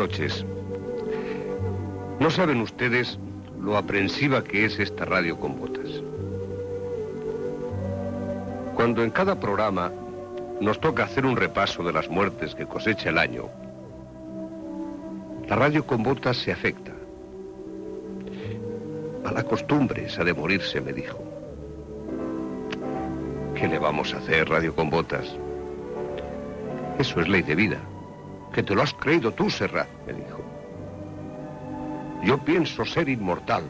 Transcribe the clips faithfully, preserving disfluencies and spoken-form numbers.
noches. No saben ustedes lo aprensiva que es esta radio con botas. Cuando en cada programa nos toca hacer un repaso de las muertes que cosecha el año, la radio con botas se afecta. A la costumbre esa de morirse, me dijo. ¿Qué le vamos a hacer, radio con botas? Eso es ley de vida. Que te lo has creído tú, Serrat, me dijo. Yo pienso ser inmortal.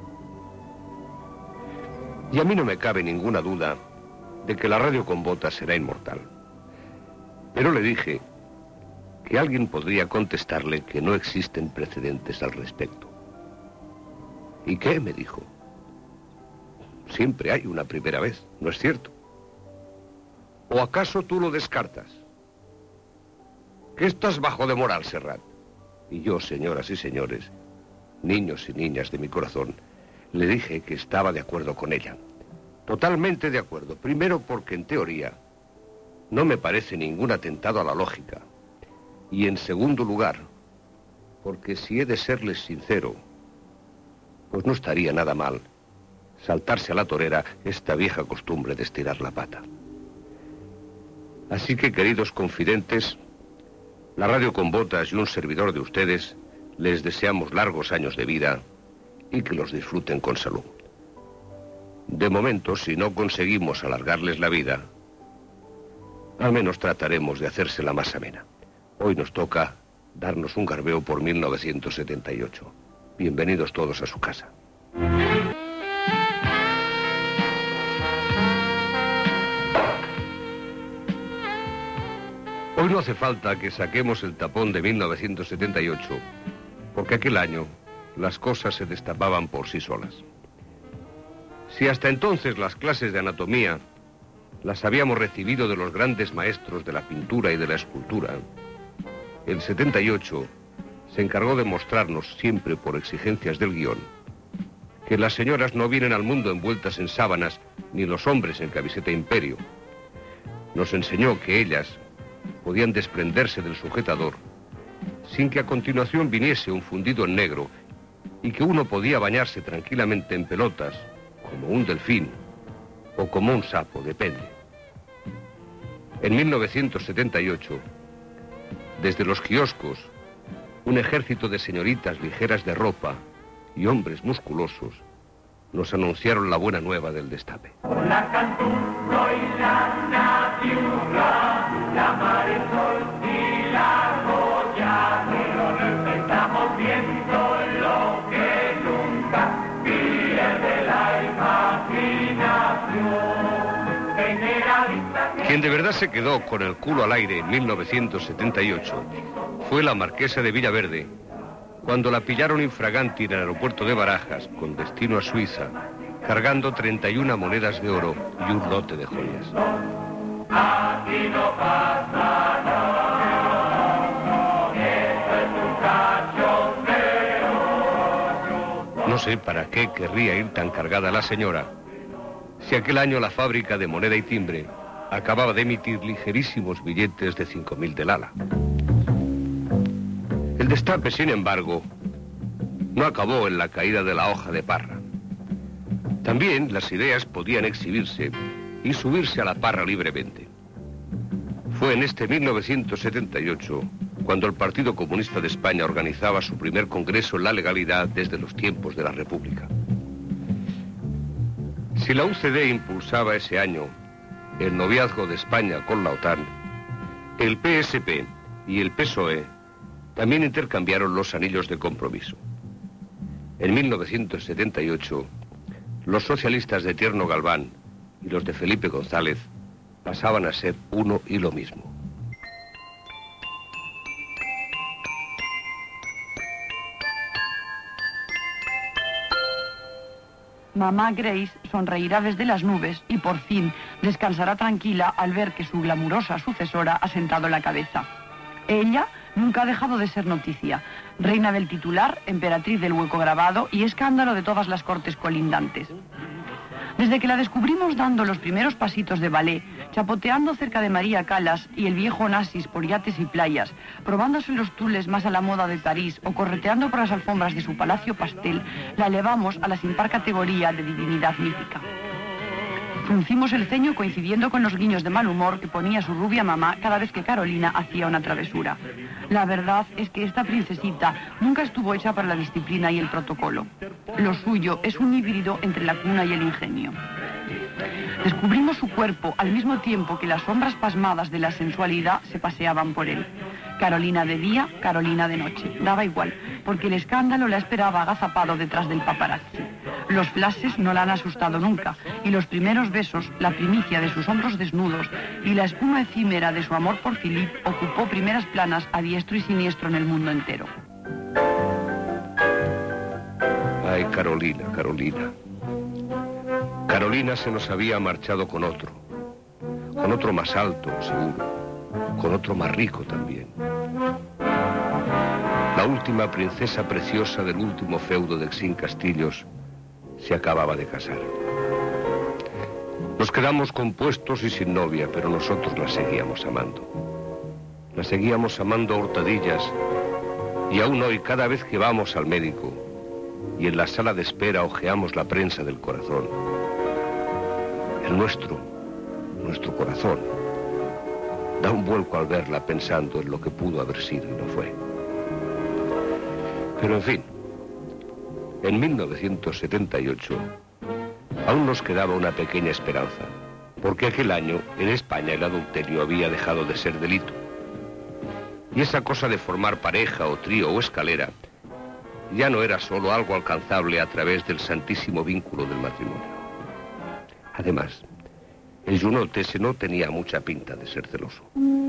Y a mí no me cabe ninguna duda de que la radio con botas será inmortal. Pero le dije que alguien podría contestarle que no existen precedentes al respecto. ¿Y qué?, me dijo. Siempre hay una primera vez, ¿no es cierto? ¿O acaso tú lo descartas? ¿Qué estás bajo de moral, Serrat? Y yo, señoras y señores, niños y niñas de mi corazón, le dije que estaba de acuerdo con ella. Totalmente de acuerdo. Primero porque en teoría no me parece ningún atentado a la lógica. Y en segundo lugar, porque si he de serles sincero, pues no estaría nada mal saltarse a la torera esta vieja costumbre de estirar la pata. Así que, queridos confidentes, la radio con botas y un servidor de ustedes les deseamos largos años de vida y que los disfruten con salud. De momento, si no conseguimos alargarles la vida, al menos trataremos de hacérsela más amena. Hoy nos toca darnos un garbeo por mil novecientos setenta y ocho. Bienvenidos todos a su casa. Hoy no hace falta que saquemos el tapón de mil novecientos setenta y ocho, porque aquel año las cosas se destapaban por sí solas. Si hasta entonces las clases de anatomía las habíamos recibido de los grandes maestros de la pintura y de la escultura, el setenta y ocho se encargó de mostrarnos, siempre por exigencias del guión, que las señoras no vienen al mundo envueltas en sábanas, ni los hombres en camiseta imperio. Nos enseñó que ellas podían desprenderse del sujetador sin que a continuación viniese un fundido en negro y que uno podía bañarse tranquilamente en pelotas como un delfín o como un sapo, depende. En mil novecientos setenta y ocho, desde los kioscos, un ejército de señoritas ligeras de ropa y hombres musculosos nos anunciaron la buena nueva del destape. La cantulo y la natura, la marisol y la joya, pero no estamos viendo lo que nunca pierde la imaginación. Generalista que... Quien de verdad se quedó con el culo al aire en mil novecientos setenta y ocho fue la marquesa de Villaverde, cuando la pillaron infraganti en el aeropuerto de Barajas, con destino a Suiza, cargando treinta y una monedas de oro y un lote de joyas. Aquí no pasa nada, esto es un cachondeo. No sé para qué querría ir tan cargada la señora, si aquel año la fábrica de moneda y timbre acababa de emitir ligerísimos billetes de cinco mil del ala. El destape, sin embargo, no acabó en la caída de la hoja de parra. También las ideas podían exhibirse y subirse a la parra libremente. Fue en este mil novecientos setenta y ocho cuando el Partido Comunista de España organizaba su primer congreso en la legalidad desde los tiempos de la República. Si la U C D impulsaba ese año el noviazgo de España con la OTAN, el P S P y el P S O E también intercambiaron los anillos de compromiso. En mil novecientos setenta y ocho, los socialistas de Tierno Galván y los de Felipe González pasaban a ser uno y lo mismo. Mamá Grace sonreirá desde las nubes y por fin descansará tranquila al ver que su glamurosa sucesora ha sentado la cabeza. Ella nunca ha dejado de ser noticia, reina del titular, emperatriz del hueco grabado y escándalo de todas las cortes colindantes. Desde que la descubrimos dando los primeros pasitos de ballet, chapoteando cerca de María Calas y el viejo Onassis por yates y playas, probándose los tules más a la moda de París o correteando por las alfombras de su Palacio Pastel, la elevamos a la sin par categoría de divinidad mítica. Fruncimos el ceño coincidiendo con los guiños de mal humor que ponía su rubia mamá cada vez que Carolina hacía una travesura. La verdad es que esta princesita nunca estuvo hecha para la disciplina y el protocolo. Lo suyo es un híbrido entre la cuna y el ingenio. Descubrimos su cuerpo al mismo tiempo que las sombras pasmadas de la sensualidad se paseaban por él. Carolina de día, Carolina de noche. Daba igual, porque el escándalo la esperaba agazapado detrás del paparazzi. Los flashes no la han asustado nunca, y los primeros besos, la primicia de sus hombros desnudos y la espuma efímera de su amor por Philippe ocupó primeras planas a diestro y siniestro en el mundo entero. Ay, Carolina, Carolina. Carolina se nos había marchado con otro, con otro más alto, seguro, con otro más rico también. La última princesa preciosa del último feudo de Xin Castillos se acababa de casar. Nos quedamos compuestos y sin novia, pero nosotros la seguíamos amando. La seguíamos amando a hurtadillas, y aún hoy, cada vez que vamos al médico y en la sala de espera hojeamos la prensa del corazón, el nuestro, nuestro corazón, da un vuelco al verla pensando en lo que pudo haber sido y no fue. Pero en fin, en mil novecientos setenta y ocho aún nos quedaba una pequeña esperanza, porque aquel año en España el adulterio había dejado de ser delito. Y esa cosa de formar pareja o trío o escalera ya no era solo algo alcanzable a través del santísimo vínculo del matrimonio. Además, el Junot ese no tenía mucha pinta de ser celoso.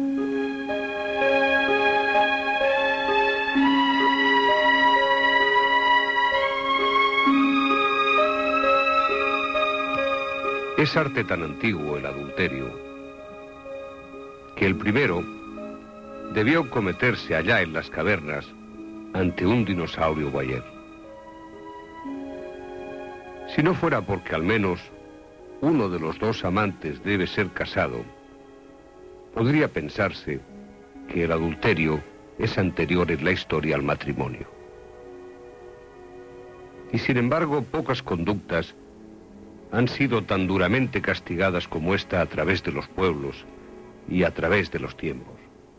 Es arte tan antiguo el adulterio que el primero debió cometerse allá en las cavernas ante un dinosaurio guayer. Si no fuera porque al menos uno de los dos amantes debe ser casado, podría pensarse que el adulterio es anterior en la historia al matrimonio. Y sin embargo, pocas conductas han sido tan duramente castigadas como esta a través de los pueblos y a través de los tiempos.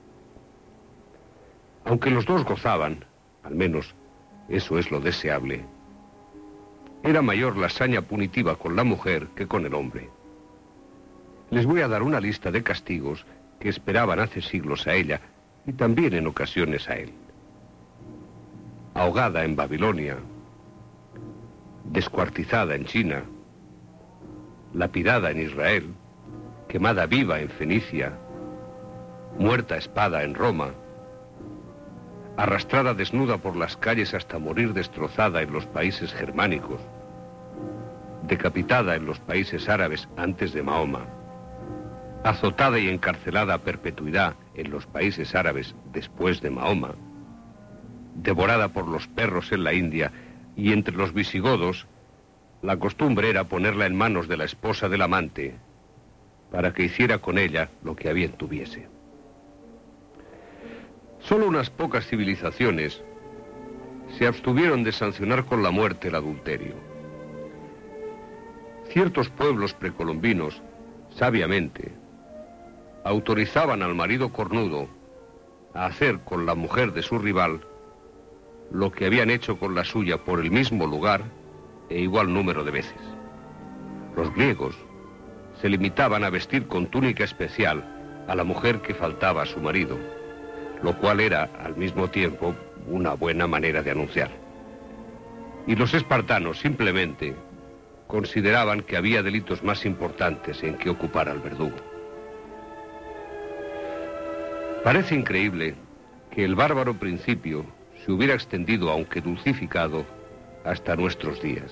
Aunque los dos gozaban, al menos eso es lo deseable, era mayor la saña punitiva con la mujer que con el hombre. Les voy a dar una lista de castigos que esperaban hace siglos a ella y también en ocasiones a él. Ahogada en Babilonia, descuartizada en China, lapidada en Israel, quemada viva en Fenicia, muerta a espada en Roma, arrastrada desnuda por las calles hasta morir destrozada en los países germánicos, decapitada en los países árabes antes de Mahoma, azotada y encarcelada a perpetuidad en los países árabes después de Mahoma, devorada por los perros en la India, y entre los visigodos la costumbre era ponerla en manos de la esposa del amante para que hiciera con ella lo que a bien tuviese. Solo unas pocas civilizaciones se abstuvieron de sancionar con la muerte el adulterio. Ciertos pueblos precolombinos, sabiamente, autorizaban al marido cornudo a hacer con la mujer de su rival lo que habían hecho con la suya por el mismo lugar e igual número de veces. Los griegos se limitaban a vestir con túnica especial a la mujer que faltaba a su marido, lo cual era, al mismo tiempo, una buena manera de anunciar. Y los espartanos simplemente consideraban que había delitos más importantes en que ocupar al verdugo. Parece increíble que el bárbaro principio se hubiera extendido, aunque dulcificado, hasta nuestros días.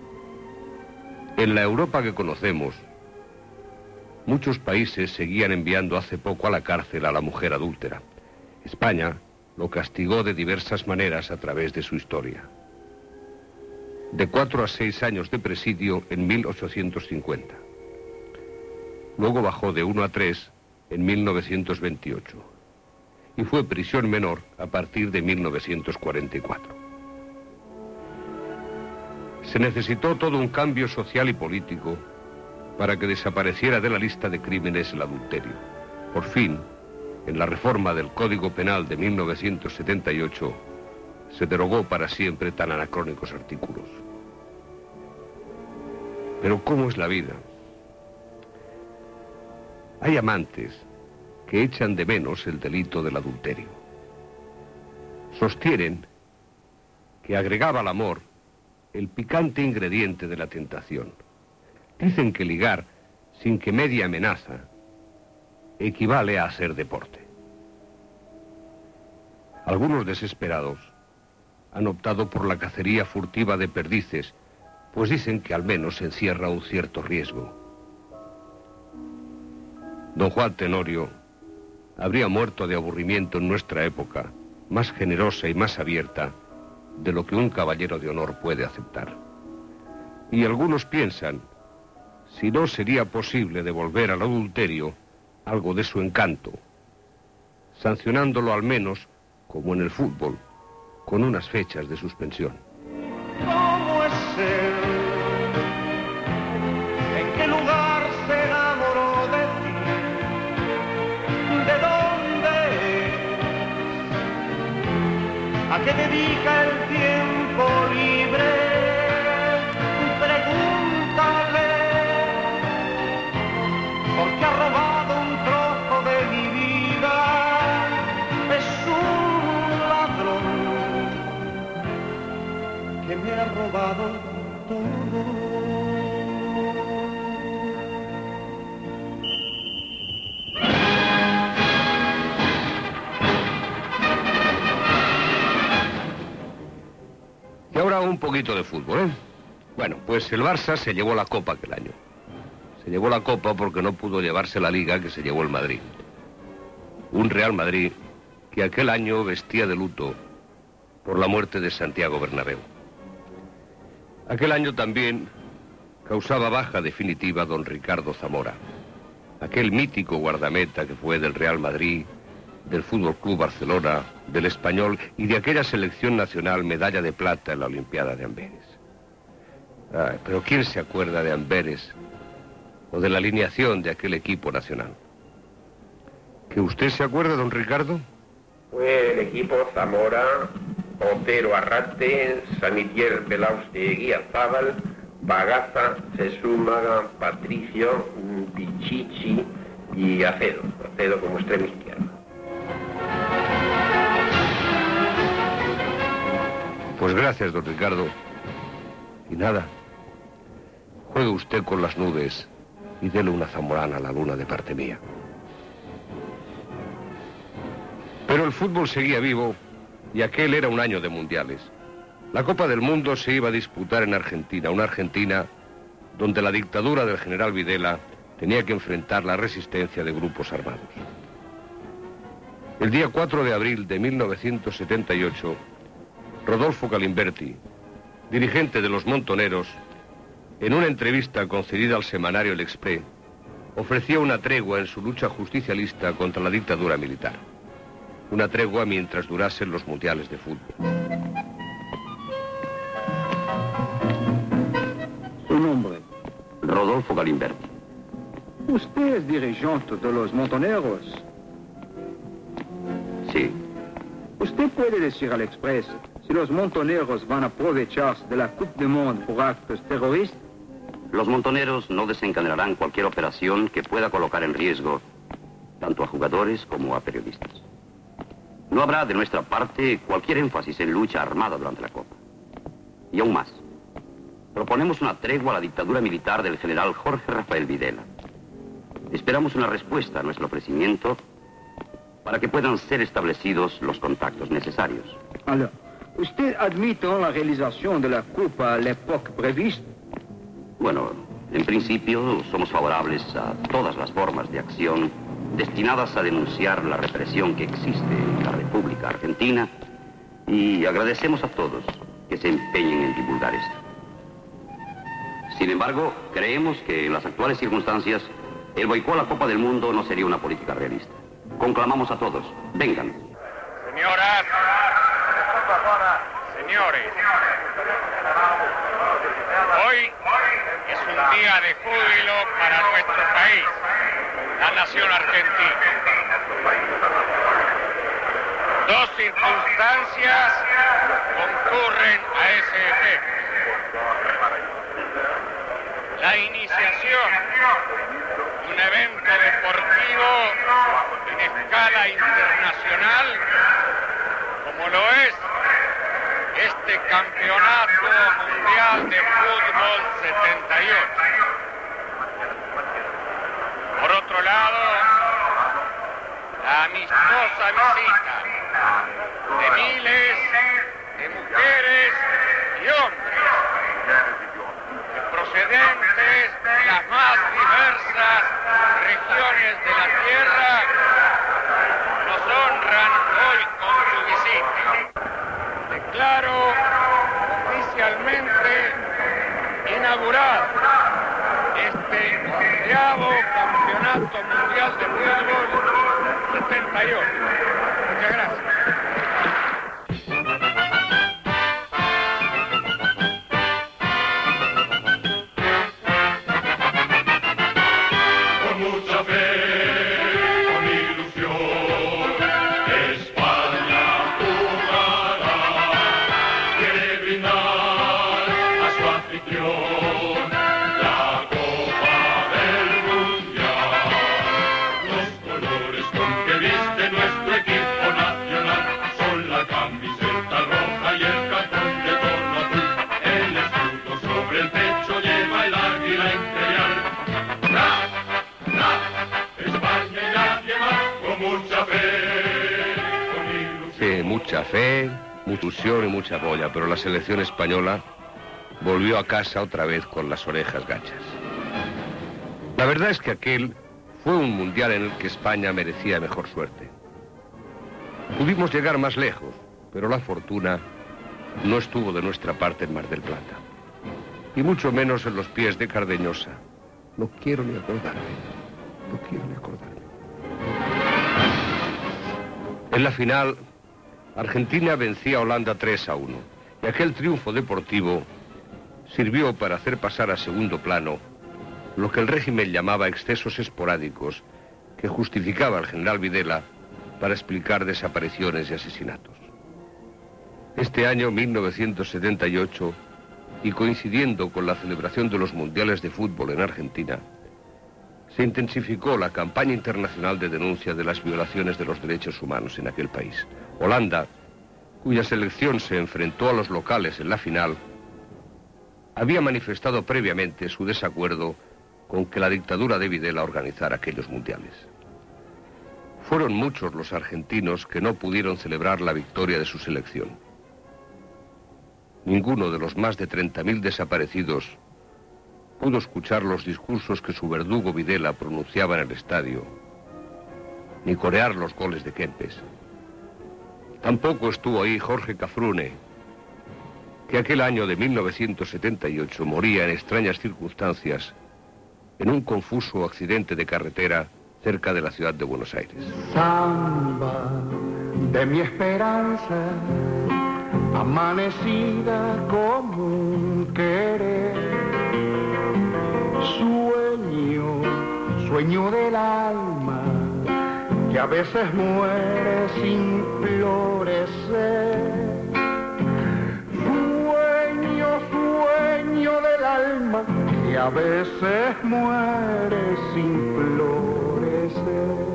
En la Europa que conocemos, muchos países seguían enviando hace poco a la cárcel a la mujer adúltera. España lo castigó de diversas maneras a través de su historia. de cuatro a seis años de presidio en mil ochocientos cincuenta. Luego bajó de uno a tres en mil novecientos veintiocho y fue prisión menor a partir de mil novecientos cuarenta y cuatro. Se necesitó todo un cambio social y político para que desapareciera de la lista de crímenes el adulterio. Por fin, en la reforma del Código Penal de mil novecientos setenta y ocho, se derogó para siempre tan anacrónicos artículos. Pero ¿cómo es la vida? Hay amantes que echan de menos el delito del adulterio. Sostienen que agregaba al amor el picante ingrediente de la tentación. Dicen que ligar sin que medie amenaza equivale a hacer deporte. Algunos desesperados han optado por la cacería furtiva de perdices, pues dicen que al menos encierra un cierto riesgo. Don Juan Tenorio habría muerto de aburrimiento en nuestra época, más generosa y más abierta de lo que un caballero de honor puede aceptar. Y algunos piensan si no sería posible devolver al adulterio algo de su encanto, sancionándolo al menos, como en el fútbol, con unas fechas de suspensión. ¿Cómo es él? ¿En qué lugar se enamoró de ti? ¿De dónde es? ¿A qué dedica el tiempo libre? Pregúntale, porque ha robado un trozo de mi vida. Es un ladrón que me ha robado todo. Y ahora un poquito de fútbol, ¿eh? Bueno, pues el Barça se llevó la Copa aquel año. Se llevó la Copa porque no pudo llevarse la Liga que se llevó el Madrid. Un Real Madrid que aquel año vestía de luto por la muerte de Santiago Bernabéu. Aquel año también causaba baja definitiva don Ricardo Zamora, aquel mítico guardameta que fue del Real Madrid, del Fútbol Club Barcelona, del Español y de aquella selección nacional medalla de plata en la Olimpiada de Amberes. Ay, pero ¿quién se acuerda de Amberes o de la alineación de aquel equipo nacional? ¿Que usted se acuerda, don Ricardo? Fue el equipo Zamora, Otero Arrate, Samitier Belaustegui Azábal, Bagaza, Sesúmaga, Patricio, Pichichi y Acedo. Acedo como extremo izquierdo. Pues gracias, don Ricardo. Y nada, juegue usted con las nubes y dele una zamorana a la luna de parte mía. Pero el fútbol seguía vivo y aquel era un año de mundiales. La Copa del Mundo se iba a disputar en Argentina, una Argentina donde la dictadura del general Videla tenía que enfrentar la resistencia de grupos armados. El día cuatro de abril de mil novecientos setenta y ocho, Rodolfo Galimberti, dirigente de los Montoneros, en una entrevista concedida al semanario El Exprés, ofrecía una tregua en su lucha justicialista contra la dictadura militar. Una tregua mientras durasen los mundiales de fútbol. Su nombre. Rodolfo Galimberti. Usted es dirigente de los Montoneros. Sí. ¿Usted puede decir al Express si los Montoneros van a aprovecharse de la Coupe du Monde por actos terroristas? Los Montoneros no desencadenarán cualquier operación que pueda colocar en riesgo tanto a jugadores como a periodistas. No habrá de nuestra parte cualquier énfasis en lucha armada durante la Copa. Y aún más, proponemos una tregua a la dictadura militar del general Jorge Rafael Videla. Esperamos una respuesta a nuestro ofrecimiento para que puedan ser establecidos los contactos necesarios. Alors, ¿usted admite la realización de la Copa a la época prevista? Bueno, en principio somos favorables a todas las formas de acción destinadas a denunciar la represión que existe en la República Argentina y agradecemos a todos que se empeñen en divulgar esto. Sin embargo, creemos que en las actuales circunstancias, el boicot a la Copa del Mundo no sería una política realista. Conclamamos a todos, vengan. Señoras, señores, hoy es un día de júbilo para nuestro país, la nación argentina. Dos circunstancias concurren a ese efecto. La iniciación de un evento deportivo en escala internacional, como lo es este Campeonato Mundial de Fútbol setenta y ocho. Por otro lado, la amistosa visita de miles de mujeres y hombres procedentes de las más diversas regiones de la Tierra nos honran hoy con su visita. Declaro oficialmente inaugurado este onceavo Campeonato Mundial de Fútbol setenta y ocho. Muchas gracias. Mucha fe, mucha ilusión y mucha boya, pero la selección española volvió a casa otra vez con las orejas gachas. La verdad es que aquel fue un mundial en el que España merecía mejor suerte. Pudimos llegar más lejos, pero la fortuna no estuvo de nuestra parte en Mar del Plata. Y mucho menos en los pies de Cardeñosa. No quiero ni acordarme. No quiero ni acordarme. En la final, Argentina vencía a Holanda tres a uno, y aquel triunfo deportivo sirvió para hacer pasar a segundo plano lo que el régimen llamaba excesos esporádicos que justificaba al general Videla para explicar desapariciones y asesinatos. Este año, mil novecientos setenta y ocho, y coincidiendo con la celebración de los mundiales de fútbol en Argentina, se intensificó la campaña internacional de denuncia de las violaciones de los derechos humanos en aquel país. Holanda, cuya selección se enfrentó a los locales en la final, había manifestado previamente su desacuerdo con que la dictadura de Videla organizara aquellos mundiales. Fueron muchos los argentinos que no pudieron celebrar la victoria de su selección. Ninguno de los más de treinta mil desaparecidos pudo escuchar los discursos que su verdugo Videla pronunciaba en el estadio, ni corear los goles de Kempes. Tampoco estuvo ahí Jorge Cafrune, que aquel año de mil novecientos setenta y ocho moría en extrañas circunstancias en un confuso accidente de carretera cerca de la ciudad de Buenos Aires. Samba de mi esperanza, amanecida como un querer, sueño, sueño del alma, que a veces muere sin florecer. Sueño, sueño del alma, que a veces muere sin florecer.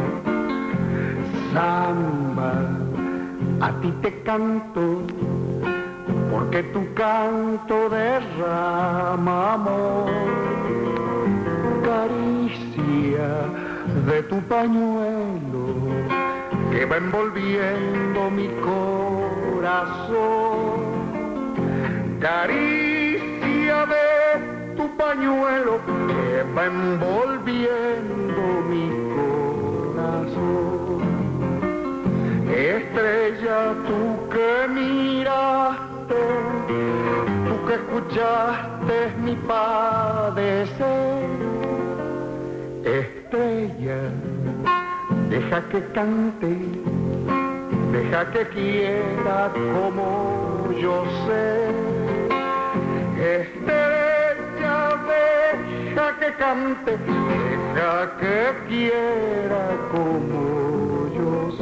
Samba, a ti te canto, porque tu canto derrama amor. Caricia de tu pañuelo que va envolviendo mi corazón. Caricia de tu pañuelo que va envolviendo mi corazón. Estrella, tú que miraste, tú que escuchaste mi paz, estrella, deja que cante, deja que quiera como yo sé. Estrella, deja que cante, deja que quiera como yo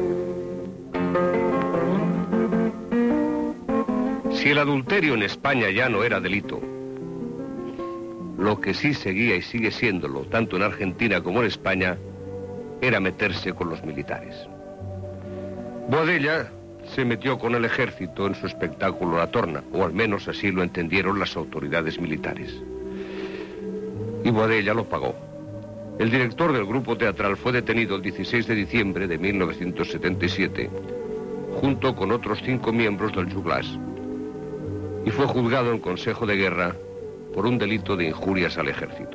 sé. Si el adulterio en España ya no era delito, lo que sí seguía y sigue siéndolo, tanto en Argentina como en España, era meterse con los militares. Boadella se metió con el ejército en su espectáculo La Torna, o al menos así lo entendieron las autoridades militares. Y Boadella lo pagó. El director del grupo teatral fue detenido el dieciséis de diciembre de mil novecientos setenta y siete, junto con otros cinco miembros del Juglas, y fue juzgado en Consejo de Guerra por un delito de injurias al ejército.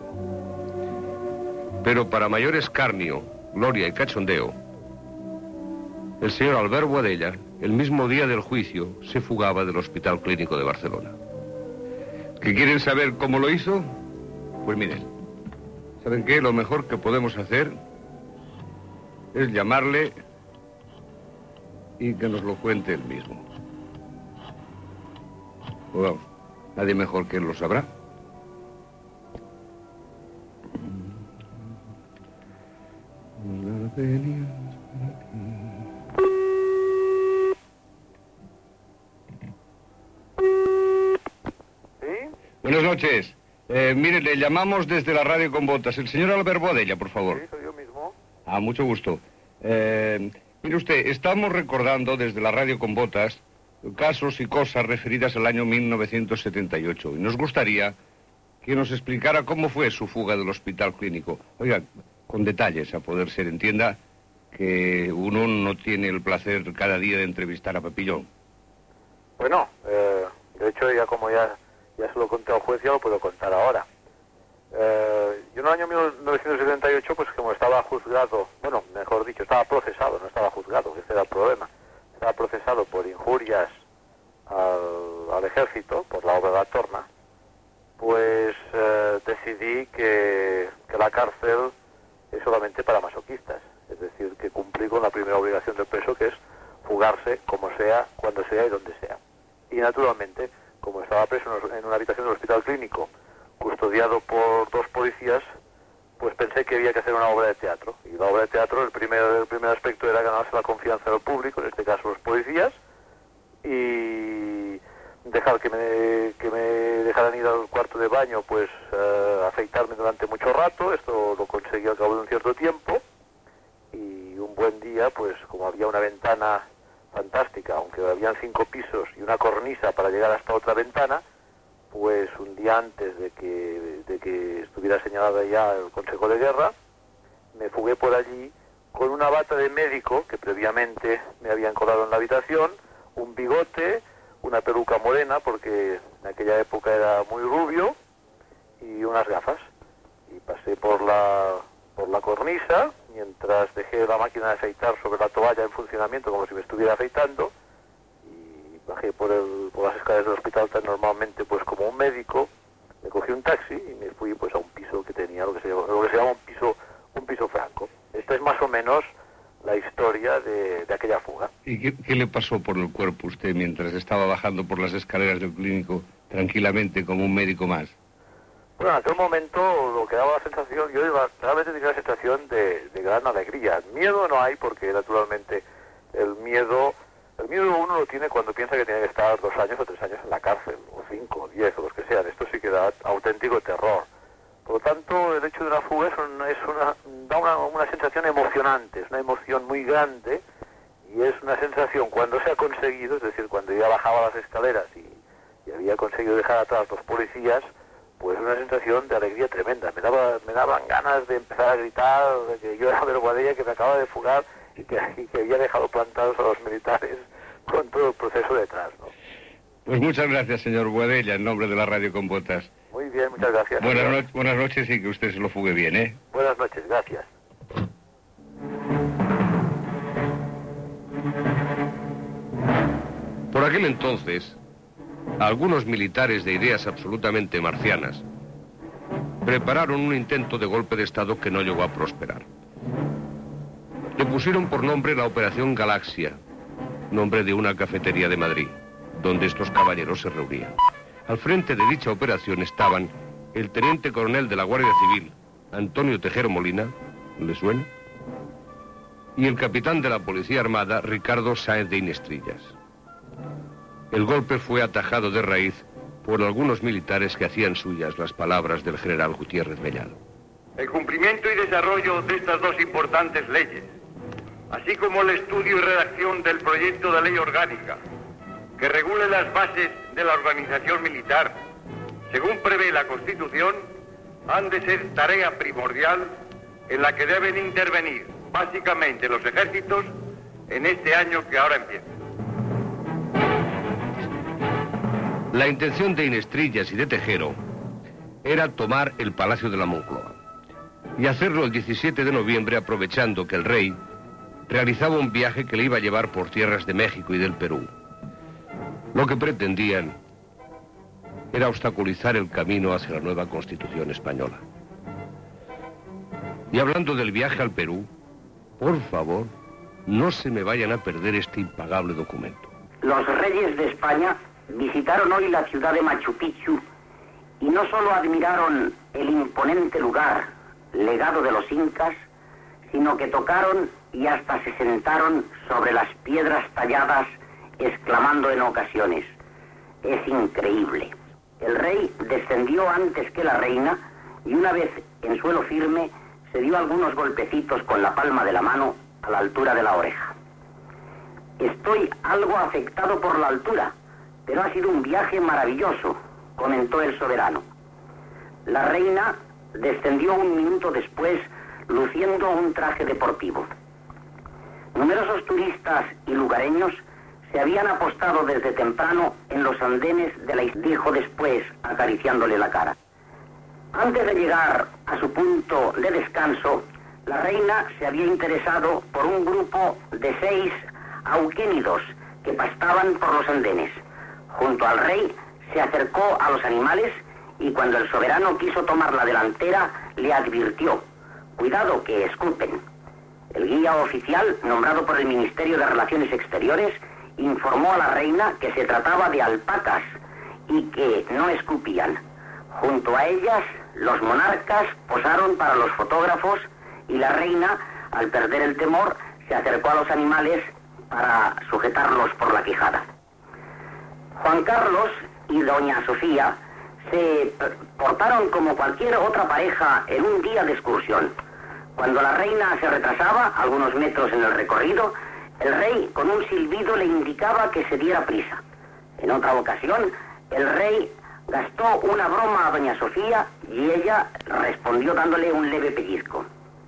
Pero para mayor escarnio, gloria y cachondeo, el señor Albert Boadella, el mismo día del juicio, se fugaba del Hospital Clínico de Barcelona. ¿Que quieren saber cómo lo hizo? Pues miren, ¿saben qué? Lo mejor que podemos hacer es llamarle y que nos lo cuente él mismo. Bueno, nadie mejor que él lo sabrá. Buenas noches. Eh, mire, le llamamos desde la radio con botas. El señor Albert Boadella, por favor. Sí, soy yo mismo. Ah, mucho gusto. Eh, mire usted, estamos recordando desde la radio con botas casos y cosas referidas al año mil novecientos setenta y ocho. Y nos gustaría que nos explicara cómo fue su fuga del hospital clínico. Oiga, con detalles, a poder ser, entienda que uno no tiene el placer cada día de entrevistar a Pepillón. Bueno, eh, de hecho, ya como ya, ya se lo conté al juez, ya lo puedo contar ahora. Eh, yo en el año mil novecientos setenta y ocho, pues como estaba juzgado, bueno, mejor dicho, estaba procesado, no estaba juzgado, que ese era el problema. Estaba procesado por injurias al, al ejército, por la obra de La Torna, pues eh, decidí que, que la cárcel es solamente para masoquistas. Es decir, que cumplí con la primera obligación del preso, que es fugarse como sea, cuando sea y donde sea. Y naturalmente, como estaba preso en una habitación del hospital clínico, custodiado por dos policías, pues pensé que había que hacer una obra de teatro. Y la obra de teatro, el primer, el primer aspecto era ganarse la confianza del público, en este caso los policías, y dejar que me, que me dejaran ir al cuarto de baño, pues uh, afeitarme durante mucho rato. Esto lo conseguí al cabo de un cierto tiempo, y un buen día, pues como había una ventana fantástica, aunque habían cinco pisos y una cornisa para llegar hasta otra ventana, pues un día antes de que, de que estuviera señalada ya el Consejo de Guerra, me fugué por allí con una bata de médico que previamente me habían colado en la habitación, un bigote, una peluca morena, porque en aquella época era muy rubio, y unas gafas. Y pasé por la, por la cornisa, mientras dejé la máquina de afeitar sobre la toalla en funcionamiento, como si me estuviera afeitando, y bajé por, el, por las escaleras del hospital tan normalmente, pues como un médico, me cogí un taxi y me fui pues a un piso que tenía, lo que se llama, lo que se llama un piso, un piso franco. Esta es más o menos la historia de, de aquella fuga. ¿Y qué, qué le pasó por el cuerpo a usted mientras estaba bajando por las escaleras del clínico tranquilamente como un médico más? Bueno, en aquel momento lo que daba la sensación, yo realmente tenía la sensación de, de gran alegría. Miedo no hay, porque naturalmente el miedo, el miedo uno lo tiene cuando piensa que tiene que estar dos años o tres años en la cárcel, o cinco, o diez, o los que sean. Esto sí que da auténtico terror. Por lo tanto, el hecho de una fuga es una, es una, da una, una sensación emocionante, es una emoción muy grande, y es una sensación cuando se ha conseguido, es decir, cuando ya bajaba las escaleras y, y había conseguido dejar atrás los policías, pues una sensación de alegría tremenda. Me daba, me daban ganas de empezar a gritar de que yo era Albert Boadella, que me acaba de fugar y que, y que había dejado plantados a los militares con todo el proceso detrás, ¿no? Pues muchas gracias, señor Boadella, en nombre de la Radio con Botas. Muy bien, muchas gracias. Buenas, no buenas noches y que usted se lo fugue bien, ¿eh? Buenas noches, gracias. Por aquel entonces, algunos militares de ideas absolutamente marcianas prepararon un intento de golpe de Estado que no llegó a prosperar. Le pusieron por nombre la Operación Galaxia, nombre de una cafetería de Madrid, donde estos caballeros se reunían. Al frente de dicha operación estaban el teniente coronel de la Guardia Civil, Antonio Tejero Molina, ¿le suena? Y el capitán de la Policía Armada, Ricardo Sáenz de Inestrillas. El golpe fue atajado de raíz por algunos militares que hacían suyas las palabras del general Gutiérrez Mellado. El cumplimiento y desarrollo de estas dos importantes leyes, así como el estudio y redacción del proyecto de ley orgánica que regule las bases de la organización militar, según prevé la Constitución, han de ser tarea primordial en la que deben intervenir básicamente los ejércitos en este año que ahora empieza. La intención de Inestrillas y de Tejero era tomar el Palacio de la Moncloa y hacerlo el diecisiete de noviembre, aprovechando que el rey realizaba un viaje que le iba a llevar por tierras de México y del Perú. Lo que pretendían era obstaculizar el camino hacia la nueva Constitución española. Y hablando del viaje al Perú, por favor, no se me vayan a perder este impagable documento. Los reyes de España visitaron hoy la ciudad de Machu Picchu y no solo admiraron el imponente lugar, legado de los incas, sino que tocaron y hasta se sentaron sobre las piedras talladas, exclamando en ocasiones: es increíble. El rey descendió antes que la reina y una vez en suelo firme se dio algunos golpecitos con la palma de la mano a la altura de la oreja. Estoy algo afectado por la altura, pero ha sido un viaje maravilloso, comentó el soberano. La reina descendió un minuto después, luciendo un traje deportivo. Numerosos turistas y lugareños se habían apostado desde temprano en los andenes de la isla, dijo después, acariciándole la cara. Antes de llegar a su punto de descanso, la reina se había interesado por un grupo de seis auquénidos que pastaban por los andenes. Junto al rey se acercó a los animales y cuando el soberano quiso tomar la delantera, le advirtió: cuidado que escupen. El guía oficial, nombrado por el Ministerio de Relaciones Exteriores, informó a la reina que se trataba de alpacas y que no escupían. Junto a ellas, los monarcas posaron para los fotógrafos y la reina, al perder el temor, se acercó a los animales para sujetarlos por la quijada. Juan Carlos y doña Sofía se portaron como cualquier otra pareja en un día de excursión. Cuando la reina se retrasaba algunos metros en el recorrido, el rey con un silbido le indicaba que se diera prisa. En otra ocasión, el rey gastó una broma a doña Sofía y ella respondió dándole un leve pellizco.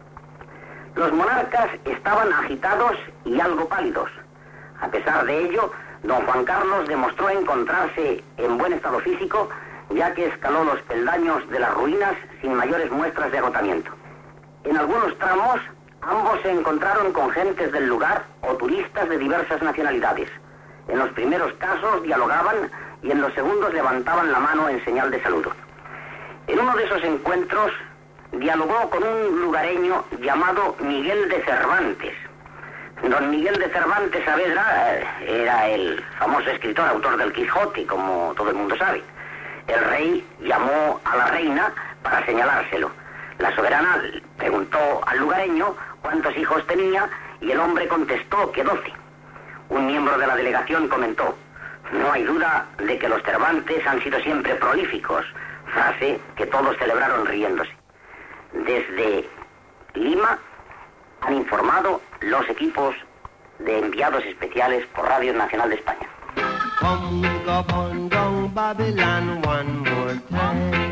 Los monarcas estaban agitados y algo pálidos. A pesar de ello, don Juan Carlos demostró encontrarse en buen estado físico, ya que escaló los peldaños de las ruinas sin mayores muestras de agotamiento. En algunos tramos, ambos se encontraron con gentes del lugar o turistas de diversas nacionalidades. En los primeros casos dialogaban y en los segundos levantaban la mano en señal de saludo. En uno de esos encuentros dialogó con un lugareño llamado Miguel de Cervantes. Don Miguel de Cervantes Saavedra era el famoso escritor, autor del Quijote, como todo el mundo sabe. El rey llamó a la reina para señalárselo. La soberana preguntó al lugareño cuántos hijos tenía y el hombre contestó que doce. Un miembro de la delegación comentó: no hay duda de que los Cervantes han sido siempre prolíficos, frase que todos celebraron riéndose. Desde Lima han informado los equipos de enviados especiales por Radio Nacional de España. Come we go burn down Babylon one more time.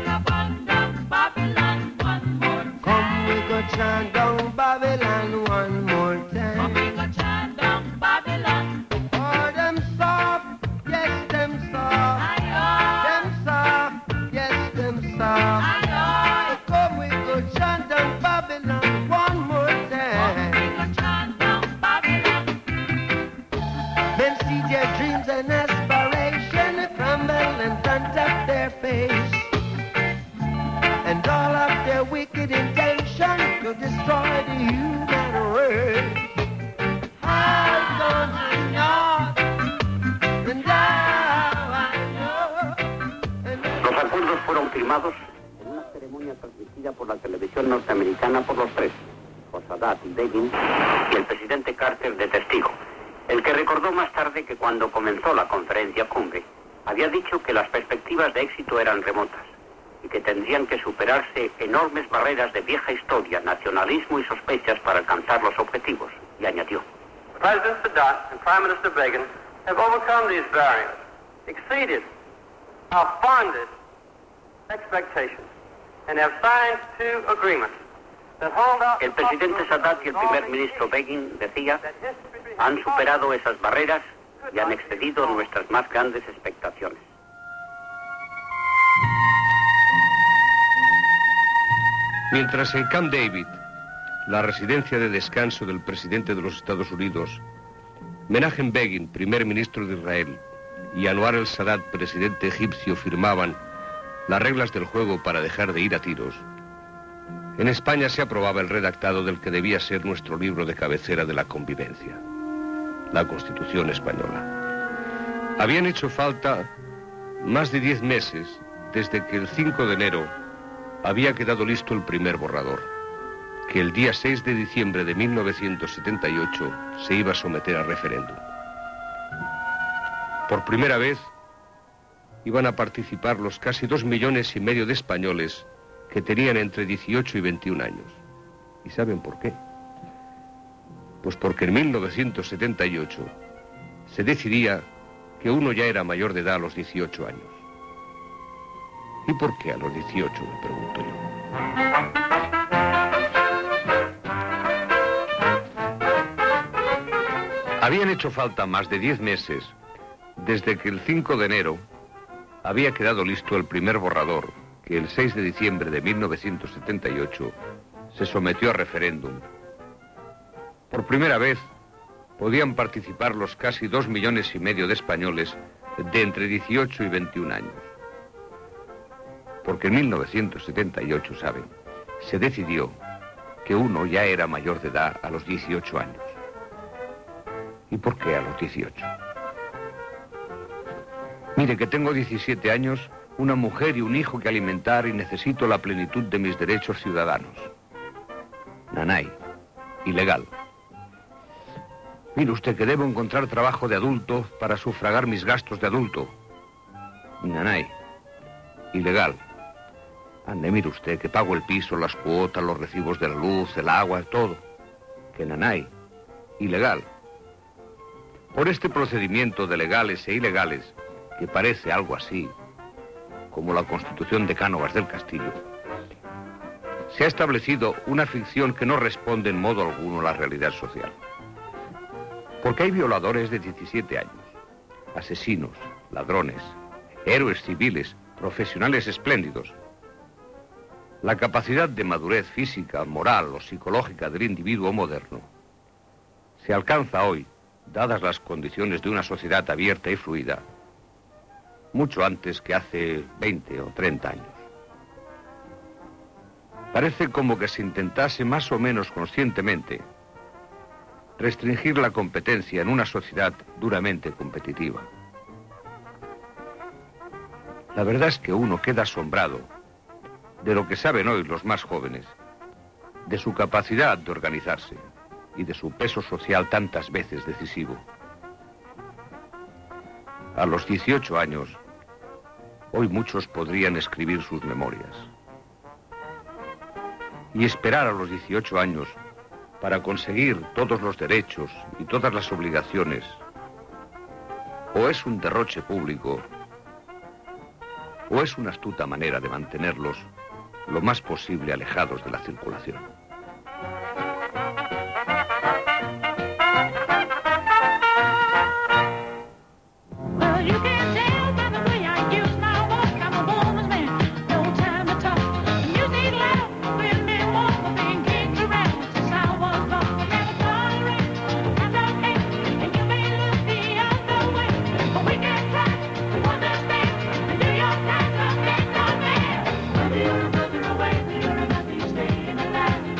Come we go chant down Babylon one more time. Come we go chant down Babylon. Oh, them soft, yes, them soft. Aye, them soft, yes, them soft. Aye, come we go chant down Babylon one more time. Come we go chant down Babylon. Men see their dreams and aspirations crumble and turn up their face, and all revolution could destroy the human race. I've gone to York, and now I know. Los acuerdos fueron firmados en una ceremonia transmitida por la televisión norteamericana por los tres, por Sadat y Begin, y el presidente Carter de testigo, el que recordó más tarde que cuando comenzó la conferencia cumbre, había dicho que las perspectivas de éxito eran remotas y que tendrían que superarse enormes barreras de vieja historia, nacionalismo y sospechas para alcanzar los objetivos, y añadió: President Sadat and Prime Minister Begin have overcome these barriers, exceeded our fondest expectations, and have signed two agreements that hold out. El presidente Sadat y el primer ministro Begin, decía, han superado esas barreras y han excedido nuestras más grandes expectaciones. Mientras en Camp David, la residencia de descanso del presidente de los Estados Unidos, Menachem Begin, primer ministro de Israel, y Anwar el-Sadat, presidente egipcio, firmaban las reglas del juego para dejar de ir a tiros, en España se aprobaba el redactado del que debía ser nuestro libro de cabecera de la convivencia, la Constitución Española. Habían hecho falta más de diez meses desde que el cinco de enero había quedado listo el primer borrador, que el día seis de diciembre de mil novecientos setenta y ocho se iba a someter a referéndum. Por primera vez iban a participar los casi dos millones y medio de españoles que tenían entre dieciocho y veintiún años. ¿Y saben por qué? Pues porque en mil novecientos setenta y ocho se decidía que uno ya era mayor de edad a los dieciocho años. ¿Y por qué a los dieciocho, me pregunto yo? Habían hecho falta más de diez meses desde que el cinco de enero había quedado listo el primer borrador que el seis de diciembre de mil novecientos setenta y ocho se sometió a referéndum. Por primera vez podían participar los casi dos millones y medio de españoles de entre dieciocho y veintiún años. Porque en mil novecientos setenta y ocho, ¿saben?, se decidió que uno ya era mayor de edad a los dieciocho años. ¿Y por qué a los dieciocho? Mire, que tengo diecisiete años, una mujer y un hijo que alimentar y necesito la plenitud de mis derechos ciudadanos. Nanay, ilegal. Mire usted que debo encontrar trabajo de adulto para sufragar mis gastos de adulto. Nanay, ilegal. Ande, mire usted que pago el piso, las cuotas, los recibos de la luz, el agua, todo. Que nanay, ilegal. Por este procedimiento de legales e ilegales, que parece algo así, como la Constitución de Cánovas del Castillo, se ha establecido una ficción que no responde en modo alguno a la realidad social. Porque hay violadores de diecisiete años, asesinos, ladrones, héroes civiles, profesionales espléndidos. La capacidad de madurez física, moral o psicológica del individuo moderno se alcanza hoy, dadas las condiciones de una sociedad abierta y fluida, mucho antes que hace veinte o treinta años. Parece como que se intentase más o menos conscientemente restringir la competencia en una sociedad duramente competitiva. La verdad es que uno queda asombrado de lo que saben hoy los más jóvenes, de su capacidad de organizarse y de su peso social tantas veces decisivo. A los dieciocho años, hoy muchos podrían escribir sus memorias. Y esperar a los dieciocho años para conseguir todos los derechos y todas las obligaciones, o es un derroche público, o es una astuta manera de mantenerlos lo más posible alejados de la circulación. Stay in the land.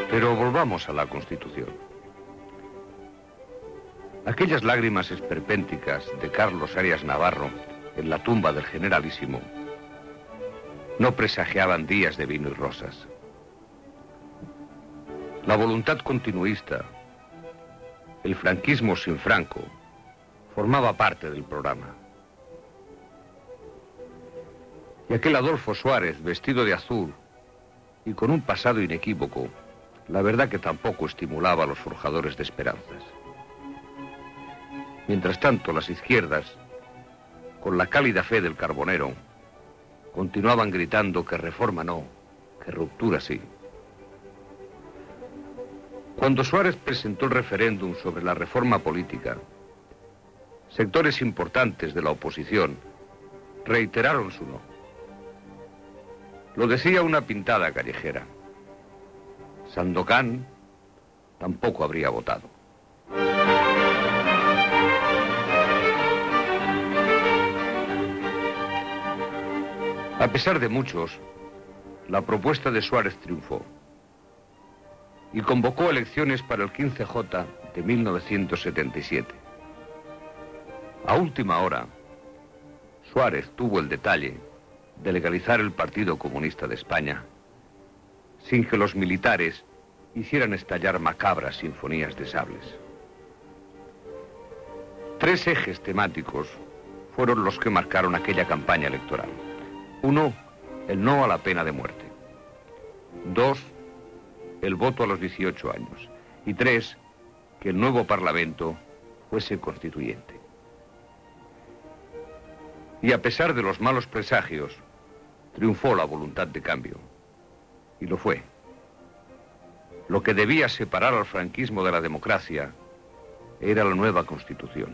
Pero volvamos a la Constitución. Aquellas lágrimas esperpénticas de Carlos Arias Navarro en la tumba del Generalísimo no presagiaban días de vino y rosas. La voluntad continuista, el franquismo sin Franco, formaba parte del programa. Y aquel Adolfo Suárez, vestido de azul y con un pasado inequívoco, la verdad que tampoco estimulaba a los forjadores de esperanzas. Mientras tanto, las izquierdas, con la cálida fe del Carbonero, continuaban gritando que reforma no, que ruptura sí. Cuando Suárez presentó el referéndum sobre la reforma política, sectores importantes de la oposición reiteraron su no. Lo decía una pintada callejera. Sandokan tampoco habría votado. A pesar de muchos, la propuesta de Suárez triunfó y convocó elecciones para el quince J de mil novecientos setenta y siete. A última hora, Suárez tuvo el detalle de legalizar el Partido Comunista de España sin que los militares hicieran estallar macabras sinfonías de sables. Tres ejes temáticos fueron los que marcaron aquella campaña electoral. Uno, el no a la pena de muerte. Dos, el voto a los dieciocho años. Y tres, que el nuevo Parlamento fuese constituyente. Y a pesar de los malos presagios, triunfó la voluntad de cambio. Y lo fue. Lo que debía separar al franquismo de la democracia era la nueva Constitución.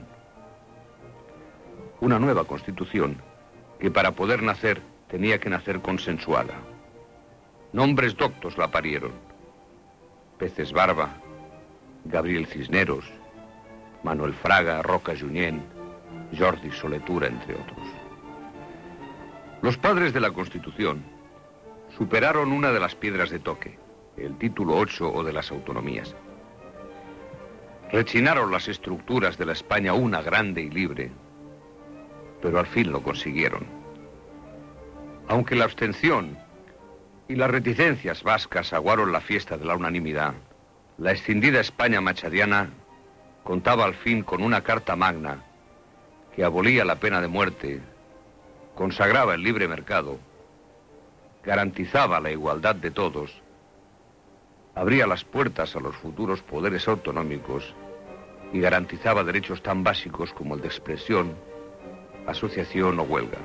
Una nueva Constitución que para poder nacer tenía que nacer consensuada. Nombres doctos la parieron. Peces Barba, Gabriel Cisneros, Manuel Fraga, Roca Junyent, Jordi Soletura, entre otros. Los padres de la Constitución superaron una de las piedras de toque, el título ocho o de las autonomías. Rechinaron las estructuras de la España una grande y libre, pero al fin lo consiguieron. Aunque la abstención y las reticencias vascas aguaron la fiesta de la unanimidad, la escindida España machadiana contaba al fin con una carta magna que abolía la pena de muerte, consagraba el libre mercado, garantizaba la igualdad de todos, abría las puertas a los futuros poderes autonómicos y garantizaba derechos tan básicos como el de expresión, asociación o huelga.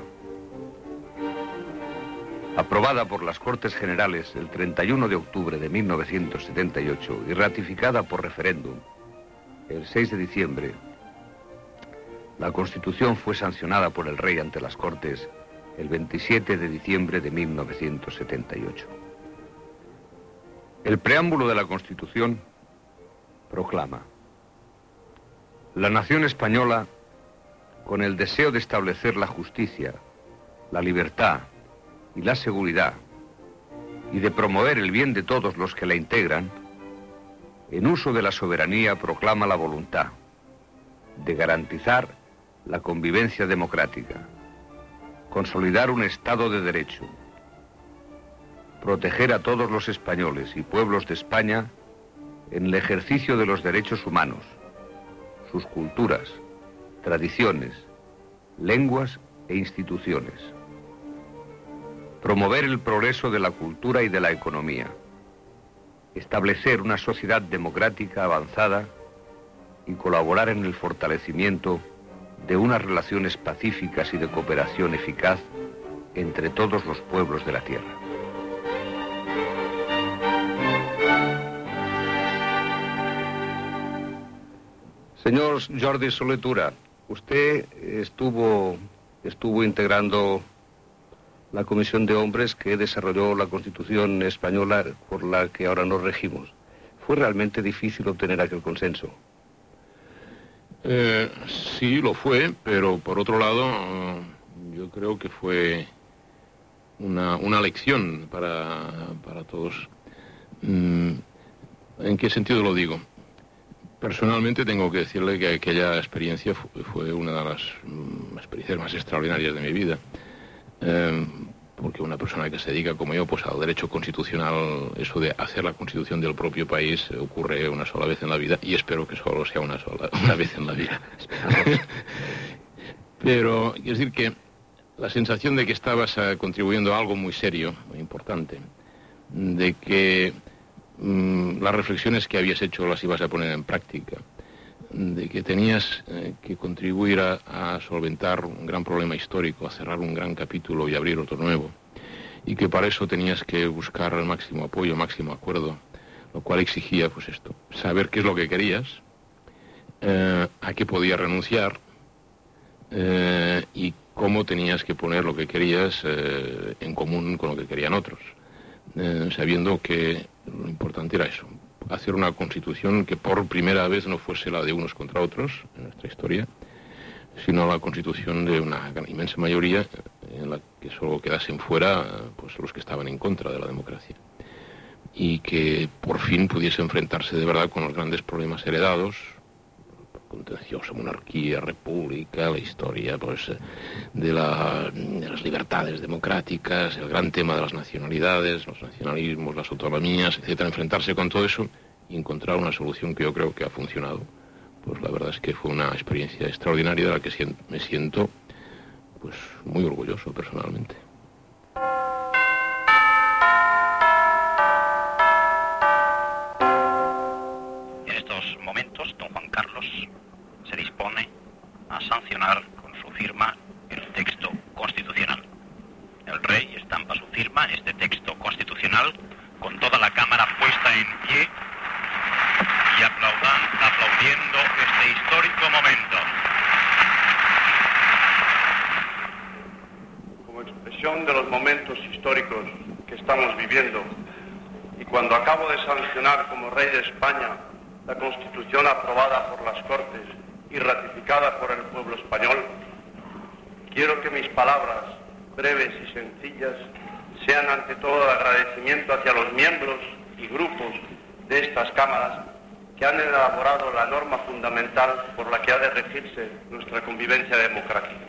Aprobada por las Cortes Generales el treinta y uno de octubre de mil novecientos setenta y ocho y ratificada por referéndum el seis de diciembre, la Constitución fue sancionada por el rey ante las Cortes el veintisiete de diciembre de mil novecientos setenta y ocho. El preámbulo de la Constitución proclama: la nación española, con el deseo de establecer la justicia, la libertad y la seguridad, y de promover el bien de todos los que la integran, en uso de la soberanía proclama la voluntad de garantizar la convivencia democrática, consolidar un Estado de Derecho, proteger a todos los españoles y pueblos de España en el ejercicio de los derechos humanos, sus culturas, tradiciones, lenguas e instituciones. Promover el progreso de la cultura y de la economía. Establecer una sociedad democrática avanzada y colaborar en el fortalecimiento de unas relaciones pacíficas y de cooperación eficaz entre todos los pueblos de la tierra. Señor Jordi Soletura, usted estuvo, estuvo integrando la comisión de hombres que desarrolló la Constitución española por la que ahora nos regimos. ¿Fue realmente difícil obtener aquel consenso? Eh, sí, lo fue, pero por otro lado, yo creo que fue una, una lección para, para todos. Mm, ¿En qué sentido lo digo? Personalmente tengo que decirle que aquella experiencia fue, fue una de las mm, experiencias más extraordinarias de mi vida. Eh, porque una persona que se dedica como yo pues al derecho constitucional, eso de hacer la constitución del propio país eh, ocurre una sola vez en la vida, y espero que solo sea una sola una vez en la vida. Pero quiero decir que la sensación de que estabas uh, contribuyendo a algo muy serio, muy importante, de que mm, las reflexiones que habías hecho las ibas a poner en práctica, de que tenías eh, que contribuir a, a solventar un gran problema histórico, a cerrar un gran capítulo y abrir otro nuevo, y que para eso tenías que buscar el máximo apoyo, máximo acuerdo, lo cual exigía, pues esto, saber qué es lo que querías, eh, a qué podías renunciar, eh, y cómo tenías que poner lo que querías eh, en común con lo que querían otros, eh, sabiendo que lo importante era eso, hacer una constitución que por primera vez no fuese la de unos contra otros en nuestra historia, sino la constitución de una inmensa mayoría en la que solo quedasen fuera pues los que estaban en contra de la democracia, y que por fin pudiese enfrentarse de verdad con los grandes problemas heredados, contenciosa, monarquía, república, la historia pues de, la, de las libertades democráticas, el gran tema de las nacionalidades, los nacionalismos, las autonomías, etcétera. Enfrentarse con todo eso y encontrar una solución que yo creo que ha funcionado. Pues la verdad es que fue una experiencia extraordinaria de la que me siento pues muy orgulloso personalmente. En estos momentos, don Juan Carlos se dispone a sancionar con su firma el texto constitucional. El rey estampa su firma en este texto constitucional con toda la Cámara puesta en pie y aplaudan, aplaudiendo este histórico momento. Como expresión de los momentos históricos que estamos viviendo, y cuando acabo de sancionar como rey de España la Constitución aprobada por las Cortes y ratificada por el pueblo español, quiero que mis palabras, breves y sencillas, sean ante todo el agradecimiento hacia los miembros y grupos de estas cámaras que han elaborado la norma fundamental por la que ha de regirse nuestra convivencia democrática.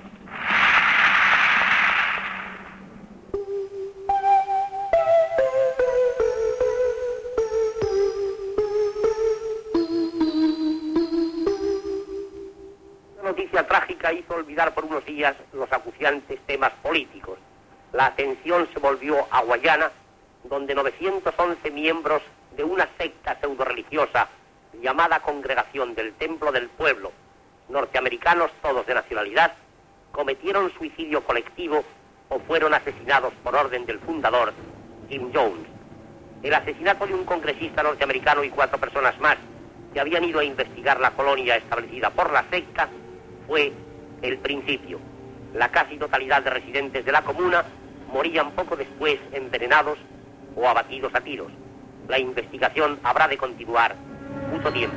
Noticia trágica hizo olvidar por unos días los acuciantes temas políticos. La atención se volvió a Guayana, donde novecientos once miembros de una secta pseudo-religiosa llamada Congregación del Templo del Pueblo, norteamericanos todos de nacionalidad, cometieron suicidio colectivo o fueron asesinados por orden del fundador, Jim Jones. El asesinato de un congresista norteamericano y cuatro personas más que habían ido a investigar la colonia establecida por la secta fue el principio. La casi totalidad de residentes de la comuna morían poco después envenenados o abatidos a tiros. La investigación habrá de continuar mucho tiempo.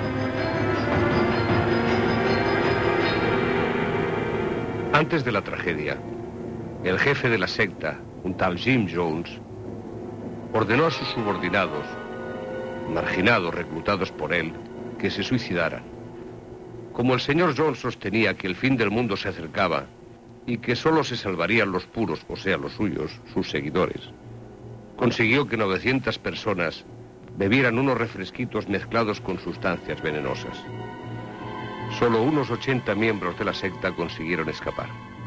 Antes de la tragedia, el jefe de la secta, un tal Jim Jones, ordenó a sus subordinados, marginados reclutados por él, que se suicidaran. Como el señor Jones sostenía que el fin del mundo se acercaba y que solo se salvarían los puros, o sea, los suyos, sus seguidores, consiguió que novecientas personas bebieran unos refresquitos mezclados con sustancias venenosas. Solo unos ochenta miembros de la secta consiguieron escapar.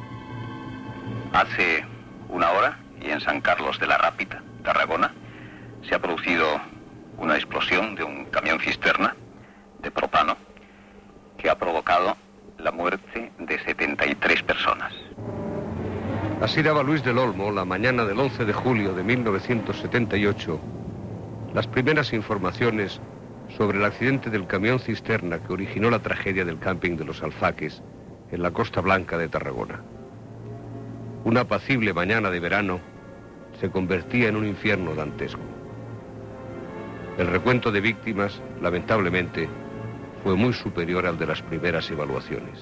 Hace una hora, y en San Carlos de la Rápita, Tarragona, se ha producido una explosión de un camión cisterna de propano que ha provocado la muerte de setenta y tres personas. Así daba Luis del Olmo, la mañana del once de julio de mil novecientos setenta y ocho, las primeras informaciones sobre el accidente del camión cisterna que originó la tragedia del camping de los Alfaques en la Costa Blanca de Tarragona. Una apacible mañana de verano se convertía en un infierno dantesco. El recuento de víctimas, lamentablemente, fue muy superior al de las primeras evaluaciones.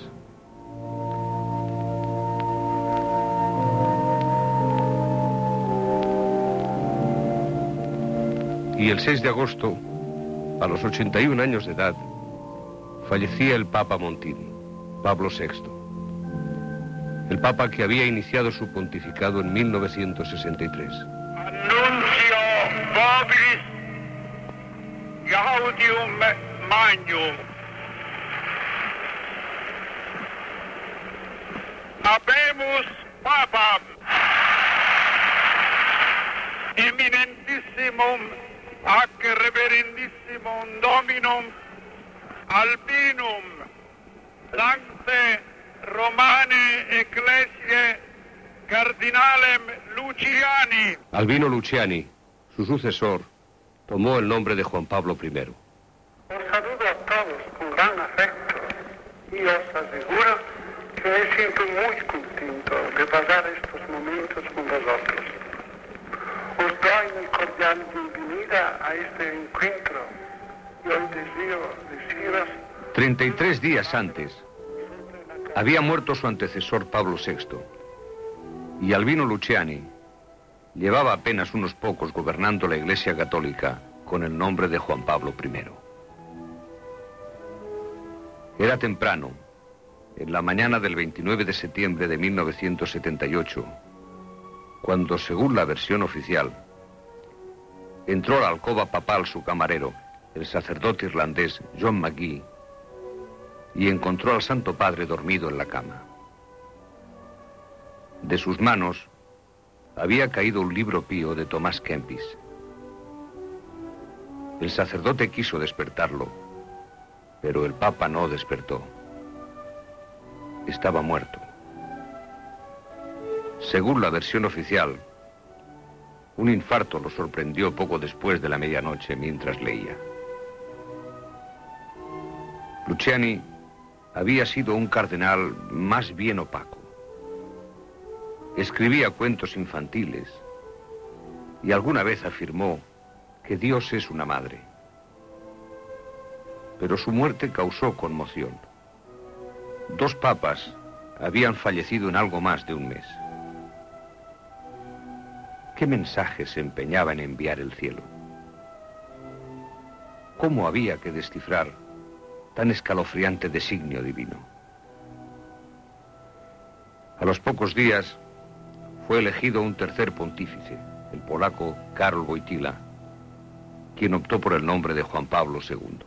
Y el seis de agosto, A los ochenta y un años de edad, fallecía el Papa Montini, Pablo sexto. El Papa que había iniciado su pontificado en mil novecientos sesenta y tres. Annuncio vobis gaudium magnum. Habemus Papam eminentissimum ac reverendissimum Dominum Albinum Sancte Romane Ecclesiae Cardinalem Luciani. Albino Luciani, su sucesor, tomó el nombre de Juan Pablo primero. Os saludo a todos con gran afecto y os aseguro que me siento muy contento de pasar estos momentos con vosotros. Os doy mi cordial bienvenida a este encuentro y os deseo deciros... Treinta y tres días antes, había muerto su antecesor Pablo sexto, y Albino Luciani llevaba apenas unos pocos gobernando la Iglesia Católica con el nombre de Juan Pablo primero. Era temprano, en la mañana del veintinueve de septiembre de mil novecientos setenta y ocho, cuando, según la versión oficial, entró a la alcoba papal su camarero, el sacerdote irlandés John McGee, y encontró al Santo Padre dormido en la cama. De sus manos había caído un libro pío de Tomás Kempis. El sacerdote quiso despertarlo, pero el Papa no despertó. Estaba muerto. Según la versión oficial, un infarto lo sorprendió poco después de la medianoche mientras leía. Luciani había sido un cardenal más bien opaco. Escribía cuentos infantiles y alguna vez afirmó que Dios es una madre. Pero su muerte causó conmoción. Dos papas habían fallecido en algo más de un mes. ¿Qué mensaje se empeñaba en enviar el cielo? ¿Cómo había que descifrar tan escalofriante designio divino? A los pocos días fue elegido un tercer pontífice, el polaco Karol Wojtyła, quien optó por el nombre de Juan Pablo segundo.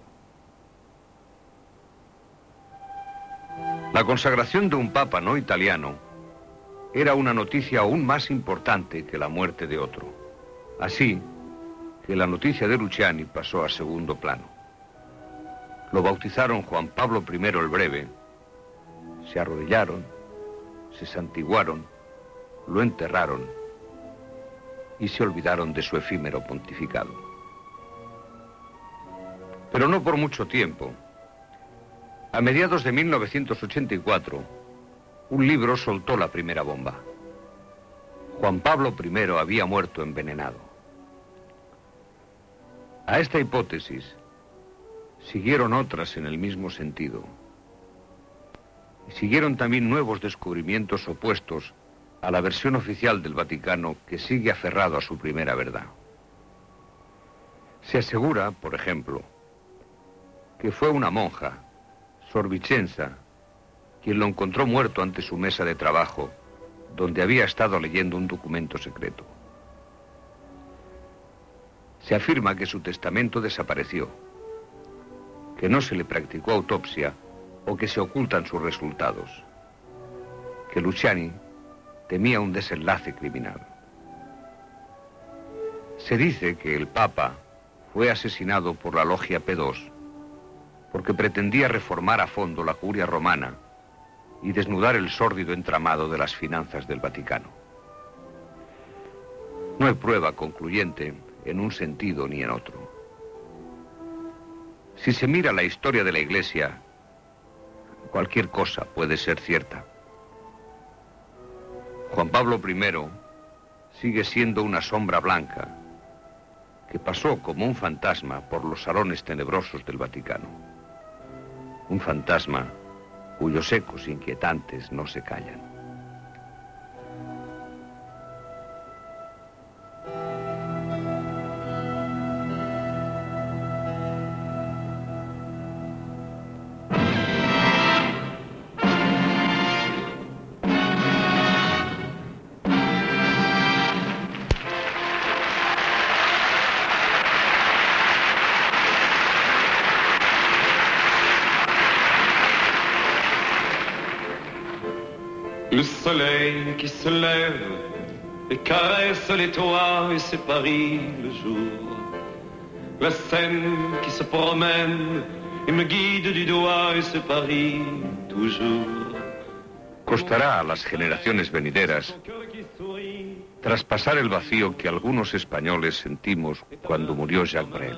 La consagración de un papa no italiano era una noticia aún más importante que la muerte de otro. Así que la noticia de Luciani pasó a segundo plano. Lo bautizaron Juan Pablo primero el Breve, se arrodillaron, se santiguaron, lo enterraron y se olvidaron de su efímero pontificado. Pero no por mucho tiempo. A mediados de mil novecientos ochenta y cuatro, un libro soltó la primera bomba. Juan Pablo primero había muerto envenenado. A esta hipótesis siguieron otras en el mismo sentido. Y siguieron también nuevos descubrimientos opuestos a la versión oficial del Vaticano, que sigue aferrado a su primera verdad. Se asegura, por ejemplo, que fue una monja, Sor Vicenza, quien lo encontró muerto ante su mesa de trabajo, donde había estado leyendo un documento secreto. Se afirma que su testamento desapareció, que no se le practicó autopsia o que se ocultan sus resultados, que Luciani temía un desenlace criminal. Se dice que el Papa fue asesinado por la Logia P dos porque pretendía reformar a fondo la curia romana y desnudar el sórdido entramado de las finanzas del Vaticano. No hay prueba concluyente en un sentido ni en otro. Si se mira la historia de la Iglesia, cualquier cosa puede ser cierta. Juan Pablo primero sigue siendo una sombra blanca que pasó como un fantasma por los salones tenebrosos del Vaticano. Un fantasma cuyos ecos inquietantes no se callan. Le soleil qui se lève et caresse les toits et c'est Paris le jour. La Seine qui se promène et me guide du doigt et c'est Paris toujours. Costará a las generaciones venideras traspasar el vacío que algunos españoles sentimos cuando murió Jacques Brel.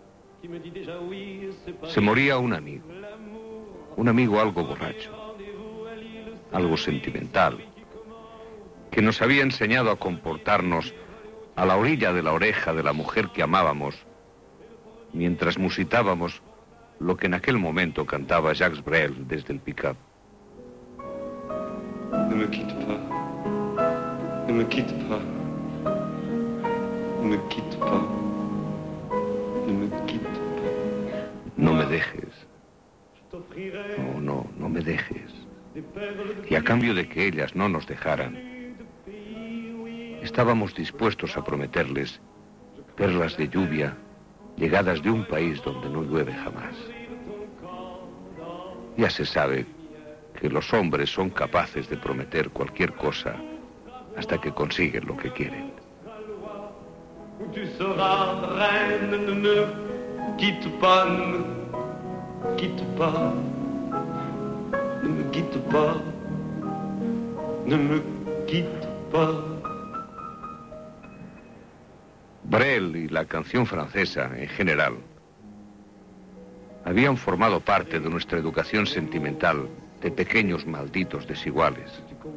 Se moría un amigo, un amigo algo borracho, algo sentimental, que nos había enseñado a comportarnos a la orilla de la oreja de la mujer que amábamos, mientras musitábamos lo que en aquel momento cantaba Jacques Brel desde el pick-up. Ne me quitte pas, ne me quitte pas, ne me quitte pas, ne me quitte pas. No me dejes. No, no, no me dejes. Y a cambio de que ellas no nos dejaran, estábamos dispuestos a prometerles perlas de lluvia llegadas de un país donde no llueve jamás. Ya se sabe que los hombres son capaces de prometer cualquier cosa hasta que consiguen lo que quieren. Tu seras reine, ne me quitte pas, ne me quitte pas, ne me quitte pas, ne me quitte pas. Brel y la canción francesa en general habían formado parte de nuestra educación sentimental de pequeños malditos desiguales.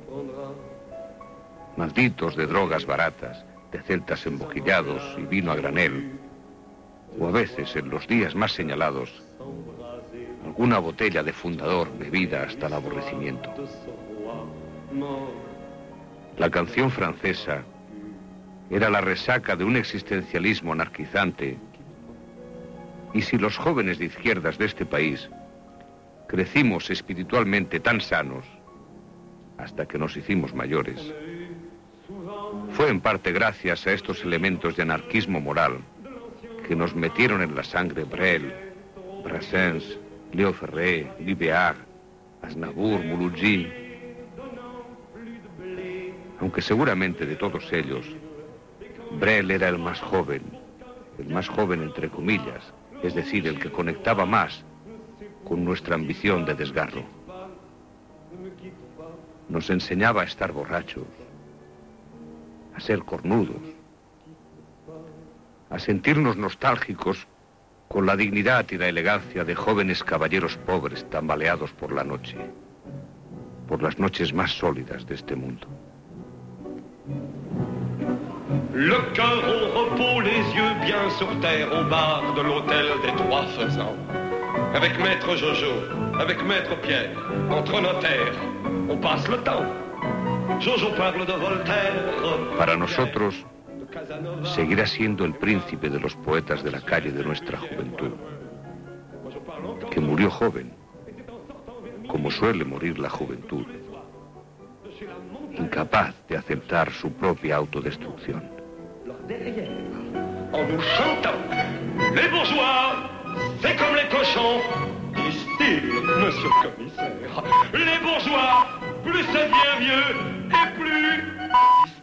Malditos de drogas baratas, de celtas emboquillados y vino a granel, o a veces, en los días más señalados, alguna botella de fundador bebida hasta el aborrecimiento. La canción francesa era la resaca de un existencialismo anarquizante, y si los jóvenes de izquierdas de este país crecimos espiritualmente tan sanos hasta que nos hicimos mayores, fue en parte gracias a estos elementos de anarquismo moral que nos metieron en la sangre Brel, Brassens, Léo Ferré, Libeard, Aznavour, Mouloudji. Aunque seguramente de todos ellos, Brel era el más joven, el más joven entre comillas, es decir, el que conectaba más con nuestra ambición de desgarro. Nos enseñaba a estar borrachos, a ser cornudos, a sentirnos nostálgicos con la dignidad y la elegancia de jóvenes caballeros pobres tambaleados por la noche, por las noches más sólidas de este mundo. Le cœur au repos, les yeux bien sur terre, au bar de l'hôtel des Trois Faisans. Avec Maître Jojo, avec Maître Pierre, entre notaires, on passe le temps. Jojo parle de Voltaire. Para nosotros, seguirá siendo el príncipe de los poetas de la calle de nuestra juventud, que murió joven, como suele morir la juventud, incapaz de aceptar su propia autodestrucción. En nous chantant, les bourgeois, c'est comme les cochons, disent-ils, monsieur le commissaire. Les bourgeois, plus ça devient vieux, et plus